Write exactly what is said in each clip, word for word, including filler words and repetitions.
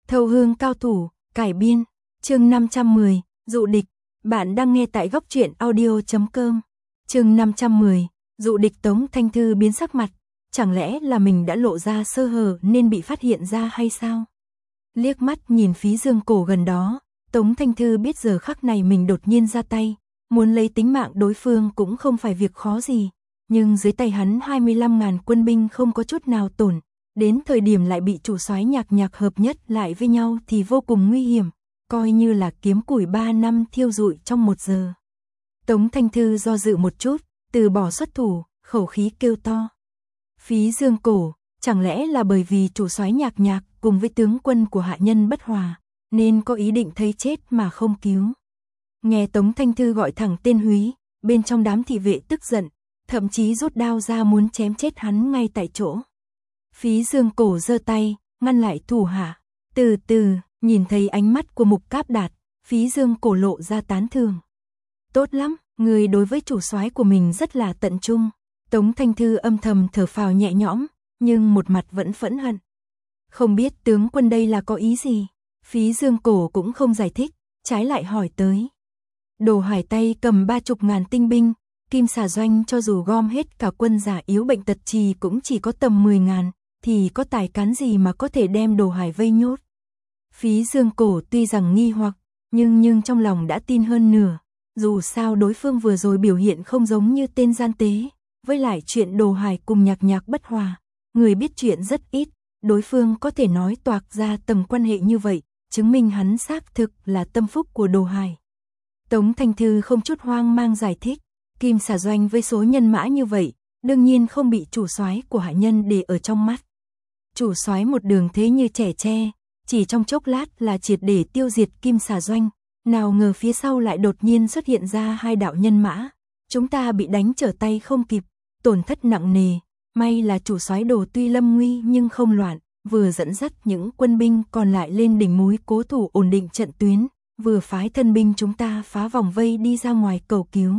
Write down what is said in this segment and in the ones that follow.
Thâu hương cao thủ, cải biên, chương năm trăm mười, dụ địch. Bạn đang nghe tại góc truyện audio chấm com. Chương năm trăm mười, dụ địch. Tống Thanh Thư biến sắc mặt, chẳng lẽ là mình đã lộ ra sơ hở nên bị phát hiện ra hay sao? Liếc mắt nhìn Phí Dương Cổ gần đó, Tống Thanh Thư biết giờ khắc này mình đột nhiên ra tay, muốn lấy tính mạng đối phương cũng không phải việc khó gì, nhưng dưới tay hắn hai mươi lăm ngàn quân binh không có chút nào tổn, đến thời điểm lại bị chủ soái Nhạc Nhạc hợp nhất lại với nhau thì vô cùng nguy hiểm, coi như là kiếm củi ba năm thiêu rụi trong một giờ. Tống Thanh Thư do dự một chút, từ bỏ xuất thủ, khẩu khí kêu to. Phí Dương Cổ, chẳng lẽ là bởi vì chủ soái Nhạc Nhạc cùng với tướng quân của hạ nhân bất hòa, nên có ý định thấy chết mà không cứu? Nghe Tống Thanh Thư gọi thẳng tên Húy, bên trong đám thị vệ tức giận, thậm chí rút đao ra muốn chém chết hắn ngay tại chỗ. Phí Dương Cổ giơ tay, ngăn lại thủ hạ. Từ từ, nhìn thấy ánh mắt của Mục Cáp Đạt, Phí Dương Cổ lộ ra tán thưởng. Tốt lắm, người đối với chủ soái của mình rất là tận trung. Tống Thanh Thư âm thầm thở phào nhẹ nhõm, nhưng một mặt vẫn phẫn hận. Không biết tướng quân đây là có ý gì? Phí Dương Cổ cũng không giải thích, trái lại hỏi tới. Đồ Hải tay cầm ba chục ngàn tinh binh, Kim Xà Doanh cho dù gom hết cả quân già yếu bệnh tật trì cũng chỉ có tầm mười ngàn, thì có tài cán gì mà có thể đem Đồ Hải vây nhốt? Phí Dương Cổ tuy rằng nghi hoặc, nhưng nhưng trong lòng đã tin hơn nửa, dù sao đối phương vừa rồi biểu hiện không giống như tên gian tế, với lại chuyện Đồ Hải cùng Nhạc Nhạc bất hòa, người biết chuyện rất ít, đối phương có thể nói toạc ra tầng quan hệ như vậy, chứng minh hắn xác thực là tâm phúc của Đồ Hải. Tống Thanh Thư không chút hoang mang giải thích, Kim Xà Doanh với số nhân mã như vậy, đương nhiên không bị chủ soái của hạ nhân để ở trong mắt. Chủ soái một đường thế như trẻ tre, chỉ trong chốc lát là triệt để tiêu diệt Kim Xà Doanh, nào ngờ phía sau lại đột nhiên xuất hiện ra hai đạo nhân mã, chúng ta bị đánh trở tay không kịp, tổn thất nặng nề, may là chủ soái Đồ tuy lâm nguy nhưng không loạn, vừa dẫn dắt những quân binh còn lại lên đỉnh núi cố thủ ổn định trận tuyến, vừa phái thân binh chúng ta phá vòng vây đi ra ngoài cầu cứu.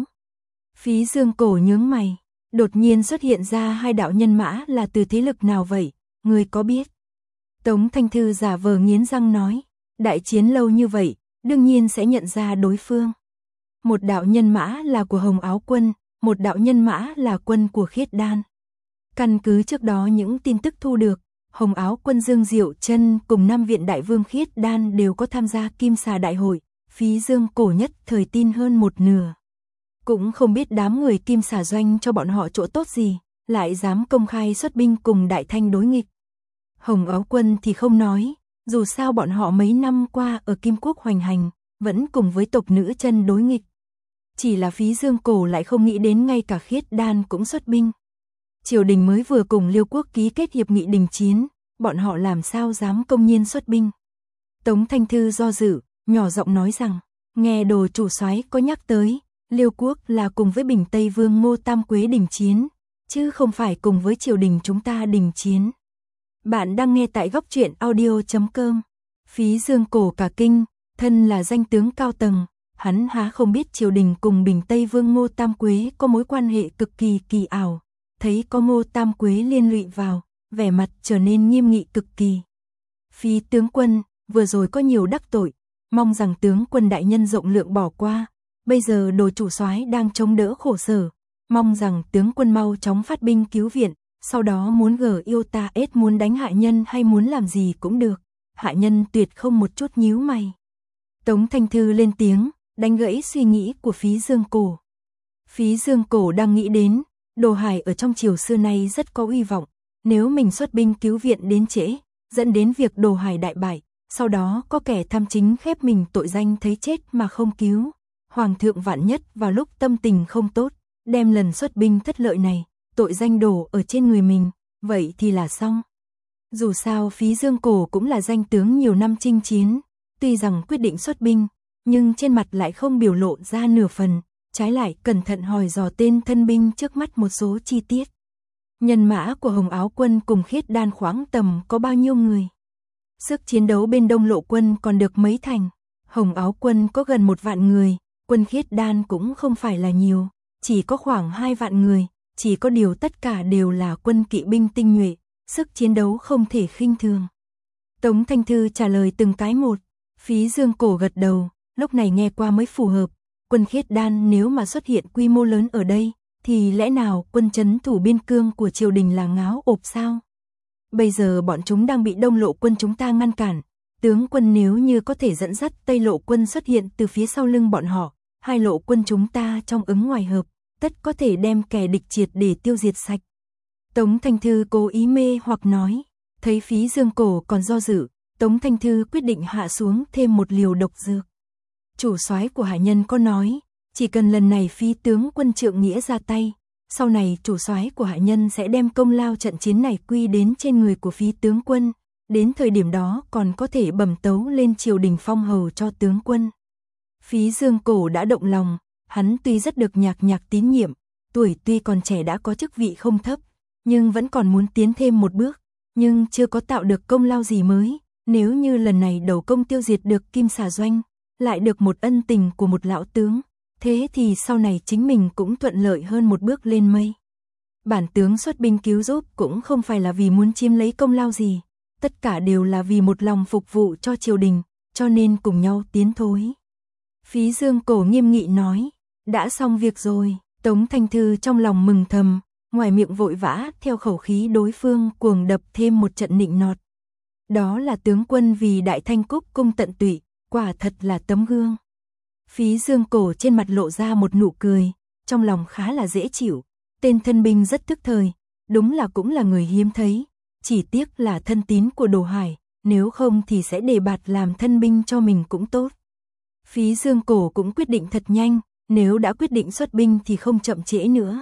Phí Dương Cổ nhướng mày, đột nhiên xuất hiện ra hai đạo nhân mã là từ thế lực nào vậy, người có biết? Tống Thanh Thư giả vờ nghiến răng nói, đại chiến lâu như vậy, đương nhiên sẽ nhận ra đối phương. Một đạo nhân mã là của Hồng Áo Quân, một đạo nhân mã là quân của Khiết Đan. Căn cứ trước đó những tin tức thu được, Hồng Áo Quân Dương Diệu Chân cùng Nam Viện Đại Vương Khiết Đan đều có tham gia Kim Xà Đại hội, Phí Dương Cổ nhất thời tin hơn một nửa. Cũng không biết đám người Kim Xà Doanh cho bọn họ chỗ tốt gì, lại dám công khai xuất binh cùng Đại Thanh đối nghịch. Hồng Áo Quân thì không nói, dù sao bọn họ mấy năm qua ở Kim Quốc hoành hành, vẫn cùng với tộc nữ chân đối nghịch. Chỉ là Phí Dương Cổ lại không nghĩ đến ngay cả Khiết Đan cũng xuất binh. Triều đình mới vừa cùng Liêu Quốc ký kết hiệp nghị đình chiến, bọn họ làm sao dám công nhiên xuất binh. Tống Thanh Thư do dự, nhỏ giọng nói rằng, nghe Đồ chủ soái có nhắc tới, Liêu Quốc là cùng với Bình Tây Vương Ngô Tam Quế đình chiến, chứ không phải cùng với triều đình chúng ta đình chiến. Bạn đang nghe tại góc truyện audio chấm com. Phí Dương Cổ cả kinh, thân là danh tướng cao tầng, hắn há không biết triều đình cùng Bình Tây Vương Ngô Tam Quế có mối quan hệ cực kỳ kỳ ảo. Thấy có Ngô Tam Quế liên lụy vào, vẻ mặt trở nên nghiêm nghị cực kỳ. Phí tướng quân, vừa rồi có nhiều đắc tội, mong rằng tướng quân đại nhân rộng lượng bỏ qua. Bây giờ Đồ chủ soái đang chống đỡ khổ sở, mong rằng tướng quân mau chóng phát binh cứu viện, sau đó muốn gờ yêu ta ết muốn đánh hạ nhân hay muốn làm gì cũng được, hạ nhân tuyệt không một chút nhíu mày. Tống Thanh Thư lên tiếng, đánh gãy suy nghĩ của Phí Dương Cổ. Phí Dương Cổ đang nghĩ đến, Đồ Hải ở trong triều xưa nay rất có uy vọng, nếu mình xuất binh cứu viện đến trễ, dẫn đến việc Đồ Hải đại bại, sau đó có kẻ tham chính khép mình tội danh thấy chết mà không cứu. Hoàng thượng vạn nhất vào lúc tâm tình không tốt, đem lần xuất binh thất lợi này, tội danh đổ ở trên người mình, vậy thì là xong. Dù sao Phí Dương Cổ cũng là danh tướng nhiều năm chinh chiến, tuy rằng quyết định xuất binh, nhưng trên mặt lại không biểu lộ ra nửa phần, trái lại cẩn thận hỏi dò tên thân binh trước mắt một số chi tiết. Nhân mã của Hồng Áo Quân cùng Khiết Đan khoáng tầm có bao nhiêu người? Sức chiến đấu bên Đông Lộ Quân còn được mấy thành, Hồng Áo Quân có gần một vạn người, quân Khiết Đan cũng không phải là nhiều, chỉ có khoảng hai vạn người, chỉ có điều tất cả đều là quân kỵ binh tinh nhuệ, sức chiến đấu không thể khinh thường. Tống Thanh Thư trả lời từng cái một. Phí Dương Cổ gật đầu, lúc này nghe qua mới phù hợp. Quân Khiết Đan nếu mà xuất hiện quy mô lớn ở đây, thì lẽ nào quân trấn thủ biên cương của triều đình là ngáo ộp sao? Bây giờ bọn chúng đang bị Đông Lộ quân chúng ta ngăn cản. Tướng quân nếu như có thể dẫn dắt Tây Lộ quân xuất hiện từ phía sau lưng bọn họ, hai lộ quân chúng ta trong ứng ngoài hợp, tất có thể đem kẻ địch triệt để tiêu diệt sạch. Tống Thanh Thư cố ý mê hoặc nói, thấy Phí Dương Cổ còn do dự, Tống Thanh Thư quyết định hạ xuống thêm một liều độc dược. Chủ soái của Hải Nhân có nói, chỉ cần lần này Phí tướng quân Trượng Nghĩa ra tay, sau này chủ soái của Hải Nhân sẽ đem công lao trận chiến này quy đến trên người của Phí tướng quân, đến thời điểm đó còn có thể bẩm tấu lên triều đình phong hầu cho tướng quân. Phí Dương Cổ đã động lòng, hắn tuy rất được Nhạc Nhạc tín nhiệm, tuổi tuy còn trẻ đã có chức vị không thấp, nhưng vẫn còn muốn tiến thêm một bước, nhưng chưa có tạo được công lao gì mới. Nếu như lần này đầu công tiêu diệt được Kim Xà Doanh, lại được một ân tình của một lão tướng, thế thì sau này chính mình cũng thuận lợi hơn một bước lên mây. Bản tướng xuất binh cứu giúp cũng không phải là vì muốn chiếm lấy công lao gì, tất cả đều là vì một lòng phục vụ cho triều đình, cho nên cùng nhau tiến thối. Phí Dương Cổ nghiêm nghị nói, đã xong việc rồi. Tống Thanh Thư trong lòng mừng thầm, ngoài miệng vội vã theo khẩu khí đối phương cuồng đập thêm một trận nịnh nọt. Đó là tướng quân vì Đại Thanh Cúc cung tận tụy, quả thật là tấm gương. Phí Dương Cổ trên mặt lộ ra một nụ cười, trong lòng khá là dễ chịu, tên thân binh rất tức thời, đúng là cũng là người hiếm thấy, chỉ tiếc là thân tín của Đồ Hải, nếu không thì sẽ đề bạt làm thân binh cho mình cũng tốt. Phí Dương Cổ cũng quyết định thật nhanh, nếu đã quyết định xuất binh thì không chậm trễ nữa.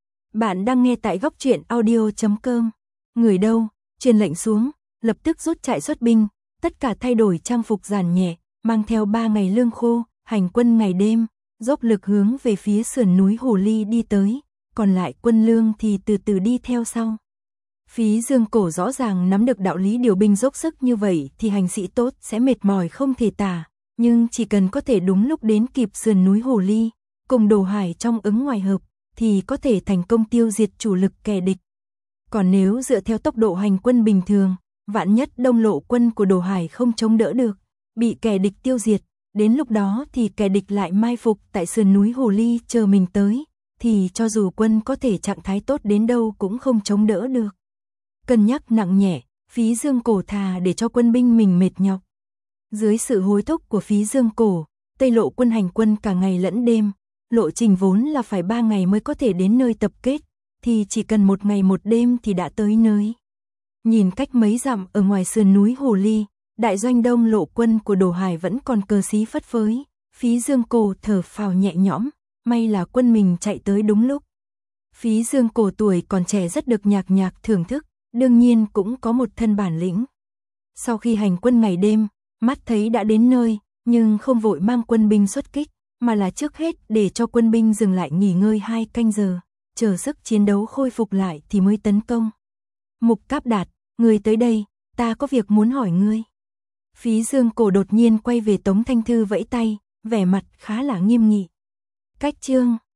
Bạn đang nghe tại góc truyện audio chấm com. Người đâu, truyền lệnh xuống, lập tức rút chạy xuất binh, tất cả thay đổi trang phục giản nhẹ, mang theo ba ngày lương khô, hành quân ngày đêm, dốc lực hướng về phía sườn núi Hồ Ly đi tới, còn lại quân lương thì từ từ đi theo sau. Phí Dương Cổ rõ ràng nắm được đạo lý điều binh dốc sức như vậy thì hành sĩ tốt sẽ mệt mỏi không thể tả, nhưng chỉ cần có thể đúng lúc đến kịp sườn núi Hồ Ly, cùng Đồ Hải trong ứng ngoài hợp, thì có thể thành công tiêu diệt chủ lực kẻ địch. Còn nếu dựa theo tốc độ hành quân bình thường, vạn nhất Đông Lộ quân của Đồ Hải không chống đỡ được, bị kẻ địch tiêu diệt, đến lúc đó thì kẻ địch lại mai phục tại sườn núi Hồ Ly chờ mình tới, thì cho dù quân có thể trạng thái tốt đến đâu cũng không chống đỡ được. Cân nhắc nặng nhẹ, Phí Dương Cổ thà để cho quân binh mình mệt nhọc. Dưới sự hối thúc của Phí Dương Cổ, Tây Lộ quân hành quân cả ngày lẫn đêm, lộ trình vốn là phải ba ngày mới có thể đến nơi tập kết, thì chỉ cần một ngày một đêm thì đã tới nơi. Nhìn cách mấy dặm ở ngoài sườn núi Hồ Ly, đại doanh Đông Lộ quân của Đồ Hải vẫn còn cờ xí phất phới, Phí Dương Cổ thở phào nhẹ nhõm, may là quân mình chạy tới đúng lúc. Phí Dương Cổ tuổi còn trẻ rất được Nhạc Nhạc thưởng thức, đương nhiên cũng có một thân bản lĩnh. Sau khi hành quân ngày đêm, mắt thấy đã đến nơi, nhưng không vội mang quân binh xuất kích, mà là trước hết để cho quân binh dừng lại nghỉ ngơi hai canh giờ, chờ sức chiến đấu khôi phục lại thì mới tấn công. Mục Cáp Đạt, người tới đây, ta có việc muốn hỏi ngươi. Phí Dương Cổ đột nhiên quay về Tống Thanh Thư vẫy tay, vẻ mặt khá là nghiêm nghị. Cách chương